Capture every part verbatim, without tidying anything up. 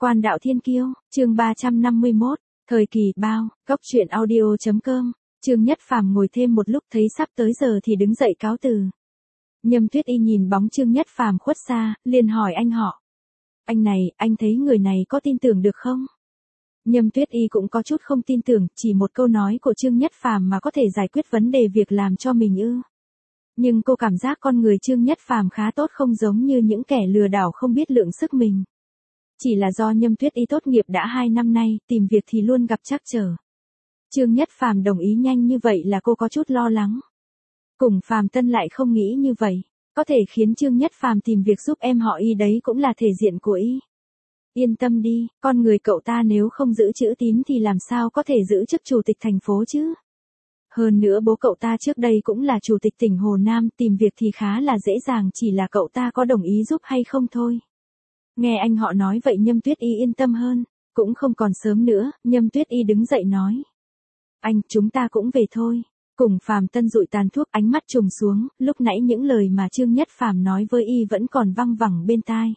Quan đạo thiên kiêu, chương ba trăm năm mươi mốt, thời kỳ bao, góc truyện audio.com, Trương Nhất Phàm ngồi thêm một lúc thấy sắp tới giờ thì đứng dậy cáo từ. Nhâm Tuyết Y nhìn bóng Trương Nhất Phàm khuất xa, liền hỏi anh họ. Anh này, anh thấy người này có tin tưởng được không? Nhâm Tuyết Y cũng có chút không tin tưởng, chỉ một câu nói của Trương Nhất Phàm mà có thể giải quyết vấn đề việc làm cho mình ư. Nhưng cô cảm giác con người Trương Nhất Phàm khá tốt, không giống như những kẻ lừa đảo không biết lượng sức mình. Chỉ là do Nhâm Tuyết Y tốt nghiệp đã hai năm nay, tìm việc thì luôn gặp trắc trở. Trương Nhất Phàm đồng ý nhanh như vậy là cô có chút lo lắng. Cùng Phàm Tân lại không nghĩ như vậy, có thể khiến Trương Nhất Phàm tìm việc giúp em họ Y đấy cũng là thể diện của Y. Yên tâm đi, con người cậu ta nếu không giữ chữ tín thì làm sao có thể giữ chức chủ tịch thành phố chứ? Hơn nữa bố cậu ta trước đây cũng là chủ tịch tỉnh Hồ Nam, tìm việc thì khá là dễ dàng, chỉ là cậu ta có đồng ý giúp hay không thôi. Nghe anh họ nói vậy Nhâm Tuyết Y yên tâm hơn, cũng không còn sớm nữa, Nhâm Tuyết Y đứng dậy nói. Anh, chúng ta cũng về thôi. Cùng Phàm Tân dụi tàn thuốc, ánh mắt trùng xuống, lúc nãy những lời mà Trương Nhất Phàm nói với Y vẫn còn văng vẳng bên tai.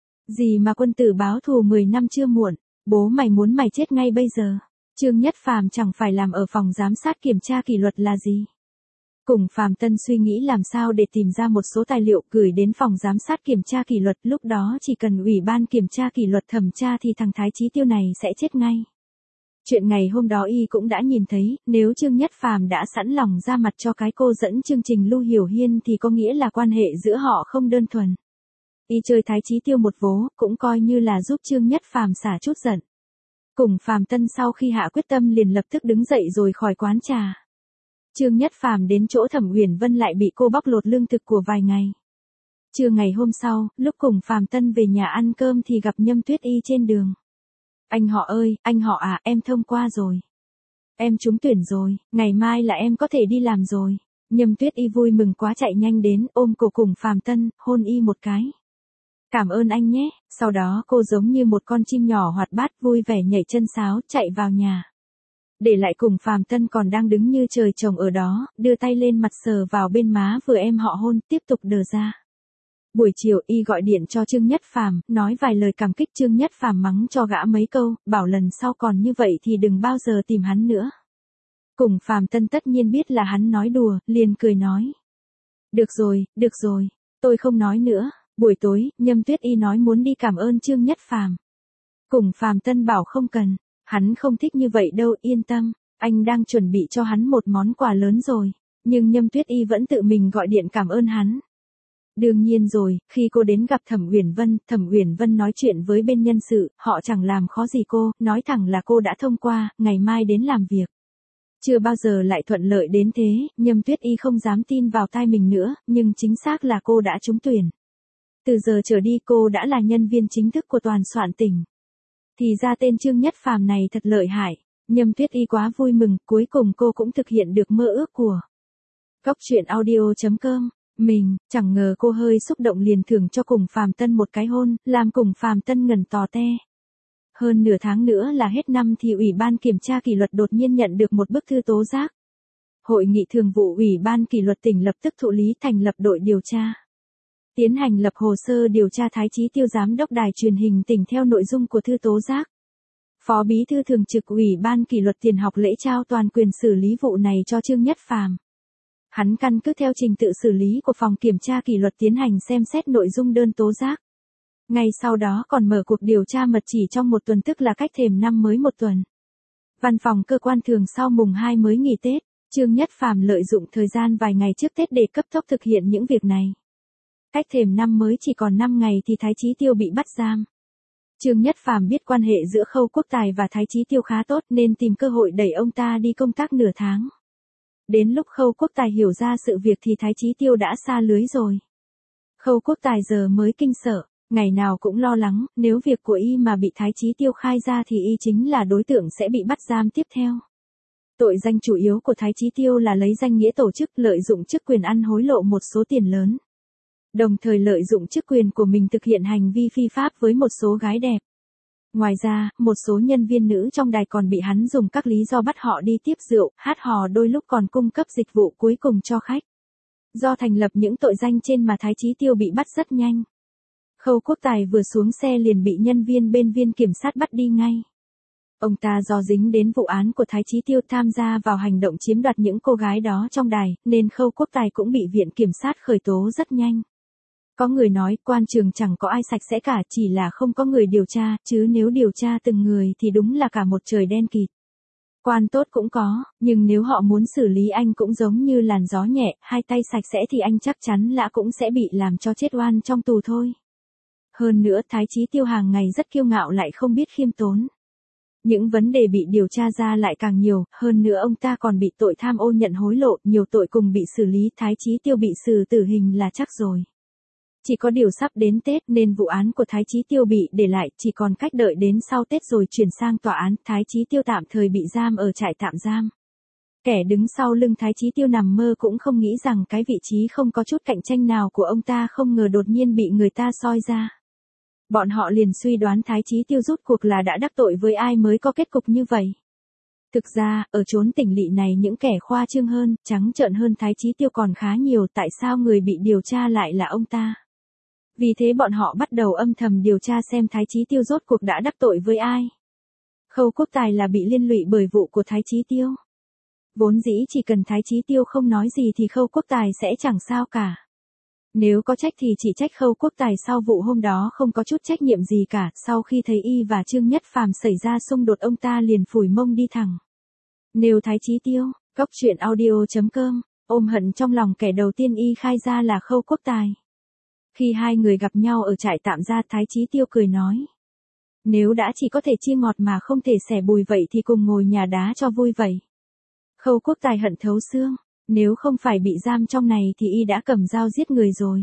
Gì mà quân tử báo thù mười năm chưa muộn, bố mày muốn mày chết ngay bây giờ. Trương Nhất Phàm chẳng phải làm ở phòng giám sát kiểm tra kỷ luật là gì. Cùng Phàm Tân suy nghĩ làm sao để tìm ra một số tài liệu gửi đến phòng giám sát kiểm tra kỷ luật, lúc đó chỉ cần ủy ban kiểm tra kỷ luật thẩm tra thì thằng Thái Chí Tiêu này sẽ chết ngay. Chuyện ngày hôm đó Y cũng đã nhìn thấy, nếu Trương Nhất Phàm đã sẵn lòng ra mặt cho cái cô dẫn chương trình Lưu Hiểu Hiên thì có nghĩa là quan hệ giữa họ không đơn thuần. Y chơi Thái Chí Tiêu một vố, cũng coi như là giúp Trương Nhất Phàm xả chút giận. Cùng Phàm Tân sau khi hạ quyết tâm liền lập tức đứng dậy rồi khỏi quán trà. Trương Nhất Phàm đến chỗ Thẩm Uyển Vân lại bị cô bóc lột lương thực của vài ngày. Trưa ngày hôm sau, lúc cùng Phàm Tân về nhà ăn cơm thì gặp Nhâm Tuyết Y trên đường. Anh họ ơi, anh họ à, em thông qua rồi. Em trúng tuyển rồi, ngày mai là em có thể đi làm rồi. Nhâm Tuyết Y vui mừng quá chạy nhanh đến, ôm cổ cùng Phàm Tân, hôn Y một cái. Cảm ơn anh nhé, sau đó cô giống như một con chim nhỏ hoạt bát vui vẻ nhảy chân sáo chạy vào nhà. Để lại cùng Phàm Tân còn đang đứng như trời trồng ở đó, đưa tay lên mặt sờ vào bên má vừa em họ hôn, tiếp tục đờ ra. Buổi chiều Y gọi điện cho Trương Nhất Phàm, nói vài lời cảm kích. Trương Nhất Phàm mắng cho gã mấy câu, bảo lần sau còn như vậy thì đừng bao giờ tìm hắn nữa. Cùng Phàm Tân tất nhiên biết là hắn nói đùa, liền cười nói. Được rồi, được rồi, tôi không nói nữa. Buổi tối, Nhâm Tuyết Y nói muốn đi cảm ơn Trương Nhất Phàm. Cùng Phàm Tân bảo không cần, hắn không thích như vậy đâu, yên tâm, anh đang chuẩn bị cho hắn một món quà lớn rồi. Nhưng Nhâm Tuyết Y vẫn tự mình gọi điện cảm ơn hắn. Đương nhiên rồi, khi cô đến gặp Thẩm Uyển Vân, Thẩm Uyển Vân nói chuyện với bên nhân sự, họ chẳng làm khó gì cô, nói thẳng là cô đã thông qua, ngày mai đến làm việc. Chưa bao giờ lại thuận lợi đến thế, Nhâm Tuyết Y không dám tin vào tai mình nữa, nhưng chính xác là cô đã trúng tuyển. Từ giờ trở đi cô đã là nhân viên chính thức của toàn soạn tỉnh. Thì ra tên Trương Nhất Phàm này thật lợi hại. Nhâm Tuyết Y quá vui mừng, cuối cùng cô cũng thực hiện được mơ ước của Góc truyện audio.com. Mình, chẳng ngờ cô hơi xúc động liền thưởng cho cùng Phàm Tân một cái hôn, làm cùng Phàm Tân ngẩn tò te. Hơn nửa tháng nữa là hết năm thì Ủy ban Kiểm tra Kỷ luật đột nhiên nhận được một bức thư tố giác. Hội nghị thường vụ Ủy ban Kỷ luật tỉnh lập tức thụ lý thành lập đội điều tra. Tiến hành lập hồ sơ điều tra Thái Chí Tiêu giám đốc đài truyền hình tỉnh theo nội dung của thư tố giác. Phó bí thư thường trực Ủy ban Kỷ luật tiền học lễ trao toàn quyền xử lý vụ này cho Trương Nhất Phàm. Hắn căn cứ theo trình tự xử lý của phòng kiểm tra kỷ luật tiến hành xem xét nội dung đơn tố giác. Ngay sau đó còn mở cuộc điều tra mật chỉ trong một tuần, tức là cách thềm năm mới một tuần. Văn phòng cơ quan thường sau mùng hai mới nghỉ Tết, Trương Nhất Phàm lợi dụng thời gian vài ngày trước Tết để cấp tốc thực hiện những việc này. Cách thềm năm mới chỉ còn năm ngày thì Thái Chí Tiêu bị bắt giam. Trương Nhất Phàm biết quan hệ giữa Khâu Quốc Tài và Thái Chí Tiêu khá tốt nên tìm cơ hội đẩy ông ta đi công tác nửa tháng. Đến lúc Khâu Quốc Tài hiểu ra sự việc thì Thái Chí Tiêu đã sa lưới rồi. Khâu Quốc Tài giờ mới kinh sợ, ngày nào cũng lo lắng, nếu việc của Y mà bị Thái Chí Tiêu khai ra thì Y chính là đối tượng sẽ bị bắt giam tiếp theo. Tội danh chủ yếu của Thái Chí Tiêu là lấy danh nghĩa tổ chức, lợi dụng chức quyền ăn hối lộ một số tiền lớn. Đồng thời lợi dụng chức quyền của mình thực hiện hành vi phi pháp với một số gái đẹp. Ngoài ra, một số nhân viên nữ trong đài còn bị hắn dùng các lý do bắt họ đi tiếp rượu, hát hò, đôi lúc còn cung cấp dịch vụ cuối cùng cho khách. Do thành lập những tội danh trên mà Thái Chí Tiêu bị bắt rất nhanh. Khâu Quốc Tài vừa xuống xe liền bị nhân viên bên Viên Kiểm sát bắt đi ngay. Ông ta do dính đến vụ án của Thái Chí Tiêu tham gia vào hành động chiếm đoạt những cô gái đó trong đài, nên Khâu Quốc Tài cũng bị Viện Kiểm sát khởi tố rất nhanh. Có người nói quan trường chẳng có ai sạch sẽ cả, chỉ là không có người điều tra, chứ nếu điều tra từng người thì đúng là cả một trời đen kịt. Quan tốt cũng có, nhưng nếu họ muốn xử lý anh cũng giống như làn gió nhẹ, hai tay sạch sẽ thì anh chắc chắn là cũng sẽ bị làm cho chết oan trong tù thôi. Hơn nữa Thái Chí Tiêu hàng ngày rất kiêu ngạo lại không biết khiêm tốn. Những vấn đề bị điều tra ra lại càng nhiều, hơn nữa ông ta còn bị tội tham ô nhận hối lộ, nhiều tội cùng bị xử lý. Thái Chí Tiêu bị xử tử hình là chắc rồi. Chỉ có điều sắp đến Tết nên vụ án của Thái Chí Tiêu bị để lại, chỉ còn cách đợi đến sau Tết rồi chuyển sang tòa án. Thái Chí Tiêu tạm thời bị giam ở trại tạm giam. Kẻ đứng sau lưng Thái Chí Tiêu nằm mơ cũng không nghĩ rằng cái vị trí không có chút cạnh tranh nào của ông ta không ngờ đột nhiên bị người ta soi ra. Bọn họ liền suy đoán Thái Chí Tiêu rút cuộc là đã đắc tội với ai mới có kết cục như vậy. Thực ra, ở chốn tỉnh lỵ này những kẻ khoa trương hơn, trắng trợn hơn Thái Chí Tiêu còn khá nhiều, tại sao người bị điều tra lại là ông ta? Vì thế bọn họ bắt đầu âm thầm điều tra xem Thái Chí Tiêu rốt cuộc đã đắc tội với ai. Khâu Quốc Tài là bị liên lụy bởi vụ của Thái Chí Tiêu. Vốn dĩ chỉ cần Thái Chí Tiêu không nói gì thì Khâu Quốc Tài sẽ chẳng sao cả. Nếu có trách thì chỉ trách Khâu Quốc Tài sau vụ hôm đó không có chút trách nhiệm gì cả. Sau khi thấy y và Trương Nhất Phàm xảy ra xung đột ông ta liền phủi mông đi thẳng. Nêu Thái Chí Tiêu, Góc Truyện Audio chấm com, ôm hận trong lòng kẻ đầu tiên y khai ra là Khâu Quốc Tài. Khi hai người gặp nhau ở trại tạm gia Thái Chí Tiêu cười nói. Nếu đã chỉ có thể chia ngọt mà không thể xẻ bùi vậy thì cùng ngồi nhà đá cho vui vậy. Khâu Quốc Tài hận thấu xương. Nếu không phải bị giam trong này thì y đã cầm dao giết người rồi.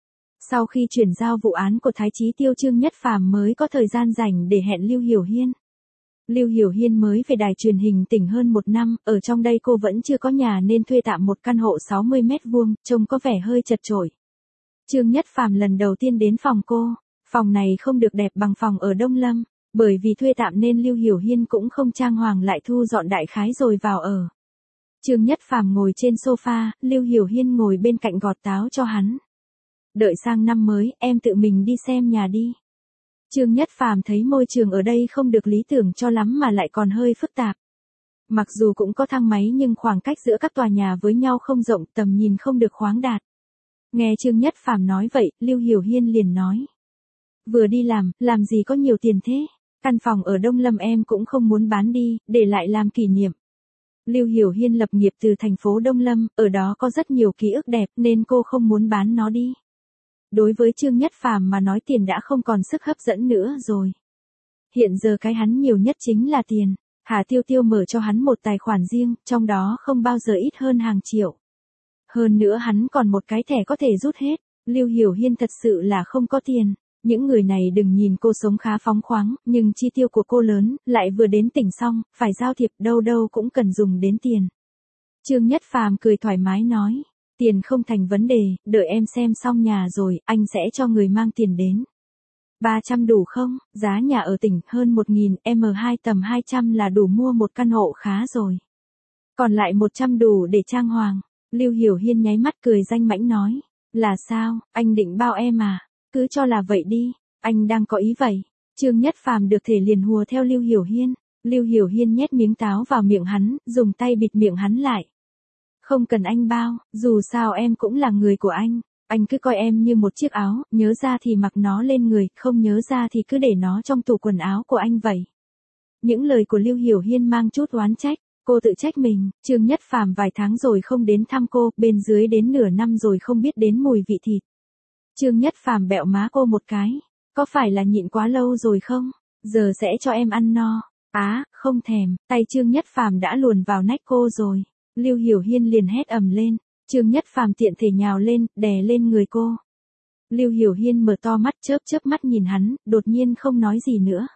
Sau khi chuyển giao vụ án của Thái Chí Tiêu Trương Nhất Phàm mới có thời gian rảnh để hẹn Lưu Hiểu Hiên. Lưu Hiểu Hiên mới về đài truyền hình tỉnh hơn một năm, ở trong đây cô vẫn chưa có nhà nên thuê tạm một căn hộ sáu mươi mét vuông, trông có vẻ hơi chật chội. Trương Nhất Phàm lần đầu tiên đến phòng cô, phòng này không được đẹp bằng phòng ở Đông Lâm, bởi vì thuê tạm nên Lưu Hiểu Hiên cũng không trang hoàng lại thu dọn đại khái rồi vào ở. Trương Nhất Phàm ngồi trên sofa, Lưu Hiểu Hiên ngồi bên cạnh gọt táo cho hắn. Đợi sang năm mới, em tự mình đi xem nhà đi. Trương Nhất Phàm thấy môi trường ở đây không được lý tưởng cho lắm mà lại còn hơi phức tạp. Mặc dù cũng có thang máy nhưng khoảng cách giữa các tòa nhà với nhau không rộng, tầm nhìn không được khoáng đạt. Nghe Trương Nhất Phàm nói vậy, Lưu Hiểu Hiên liền nói. Vừa đi làm, làm gì có nhiều tiền thế? Căn phòng ở Đông Lâm em cũng không muốn bán đi, để lại làm kỷ niệm. Lưu Hiểu Hiên lập nghiệp từ thành phố Đông Lâm, ở đó có rất nhiều ký ức đẹp nên cô không muốn bán nó đi. Đối với Trương Nhất Phàm mà nói tiền đã không còn sức hấp dẫn nữa rồi. Hiện giờ cái hắn nhiều nhất chính là tiền. Hà Tiêu Tiêu mở cho hắn một tài khoản riêng, trong đó không bao giờ ít hơn hàng triệu. Hơn nữa hắn còn một cái thẻ có thể rút hết. Lưu Hiểu Hiên thật sự là không có tiền. Những người này đừng nhìn cô sống khá phóng khoáng, nhưng chi tiêu của cô lớn, lại vừa đến tỉnh xong, phải giao thiệp đâu đâu cũng cần dùng đến tiền. Trương Nhất Phàm cười thoải mái nói, tiền không thành vấn đề, đợi em xem xong nhà rồi, anh sẽ cho người mang tiền đến. ba trăm đủ không? Giá nhà ở tỉnh hơn một nghìn, em hai tầm hai trăm là đủ mua một căn hộ khá rồi. Còn lại một trăm đủ để trang hoàng. Lưu Hiểu Hiên nháy mắt cười danh mãnh nói, là sao, anh định bao em à? Cứ cho là vậy đi, anh đang có ý vậy. Trương Nhất Phàm được thể liền hùa theo Lưu Hiểu Hiên. Lưu Hiểu Hiên nhét miếng táo vào miệng hắn, dùng tay bịt miệng hắn lại. Không cần anh bao, dù sao em cũng là người của anh. Anh cứ coi em như một chiếc áo, nhớ ra thì mặc nó lên người, không nhớ ra thì cứ để nó trong tủ quần áo của anh vậy. Những lời của Lưu Hiểu Hiên mang chút oán trách. Cô tự trách mình, Trương Nhất Phàm vài tháng rồi không đến thăm cô, bên dưới đến nửa năm rồi không biết đến mùi vị thịt. Trương Nhất Phàm bẹo má cô một cái, có phải là nhịn quá lâu rồi không? Giờ sẽ cho em ăn no. Á, à, không thèm, tay Trương Nhất Phàm đã luồn vào nách cô rồi. Lưu Hiểu Hiên liền hét ầm lên, Trương Nhất Phàm tiện thể nhào lên, đè lên người cô. Lưu Hiểu Hiên mở to mắt chớp chớp mắt nhìn hắn, đột nhiên không nói gì nữa.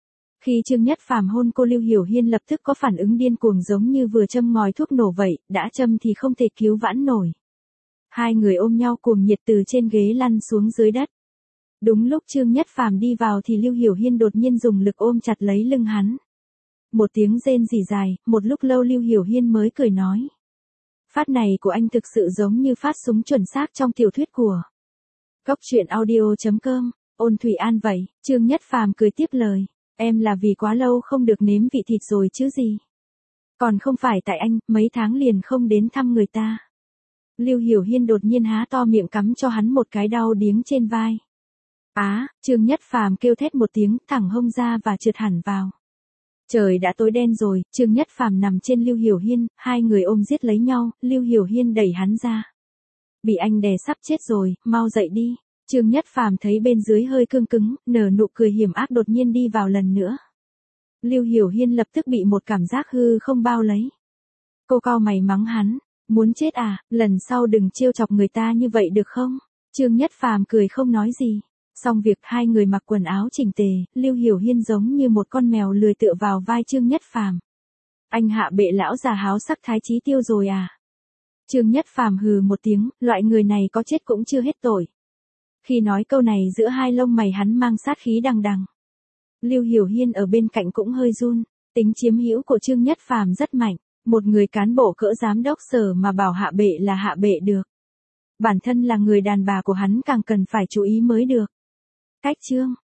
Khi Trương Nhất Phàm hôn cô Lưu Hiểu Hiên lập tức có phản ứng điên cuồng giống như vừa châm ngòi thuốc nổ vậy, đã châm thì không thể cứu vãn nổi. Hai người ôm nhau cuồng nhiệt từ trên ghế lăn xuống dưới đất. Đúng lúc Trương Nhất Phàm đi vào thì Lưu Hiểu Hiên đột nhiên dùng lực ôm chặt lấy lưng hắn. Một tiếng rên rỉ dài, một lúc lâu Lưu Hiểu Hiên mới cười nói. Phát này của anh thực sự giống như phát súng chuẩn xác trong tiểu thuyết của Góc Truyện Audio chấm com. Ôn Thủy An vậy, Trương Nhất Phàm cười tiếp lời, em là vì quá lâu không được nếm vị thịt rồi chứ gì. Còn không phải tại anh, mấy tháng liền không đến thăm người ta. Lưu Hiểu Hiên đột nhiên há to miệng cắm cho hắn một cái đau điếng trên vai. Á, Trương Nhất Phàm kêu thét một tiếng, thẳng hông ra và trượt hẳn vào. Trời đã tối đen rồi, Trương Nhất Phàm nằm trên Lưu Hiểu Hiên, hai người ôm giết lấy nhau, Lưu Hiểu Hiên đẩy hắn ra. Bị anh đè sắp chết rồi, mau dậy đi. Trương Nhất Phàm thấy bên dưới hơi cương cứng, nở nụ cười hiểm ác đột nhiên đi vào lần nữa. Lưu Hiểu Hiên lập tức bị một cảm giác hư không bao lấy. Cô cau mày mắng hắn, muốn chết à, lần sau đừng trêu chọc người ta như vậy được không? Trương Nhất Phàm cười không nói gì. Xong việc hai người mặc quần áo chỉnh tề, Lưu Hiểu Hiên giống như một con mèo lười tựa vào vai Trương Nhất Phàm. Anh hạ bệ lão già háo sắc thái chí tiêu rồi à? Trương Nhất Phàm hừ một tiếng, loại người này có chết cũng chưa hết tội. Khi nói câu này giữa hai lông mày hắn mang sát khí đằng đằng. Lưu Hiểu Hiên ở bên cạnh cũng hơi run, tính chiếm hữu của Trương Nhất Phàm rất mạnh, một người cán bộ cỡ giám đốc sở mà bảo hạ bệ là hạ bệ được. Bản thân là người đàn bà của hắn càng cần phải chú ý mới được. Cách chương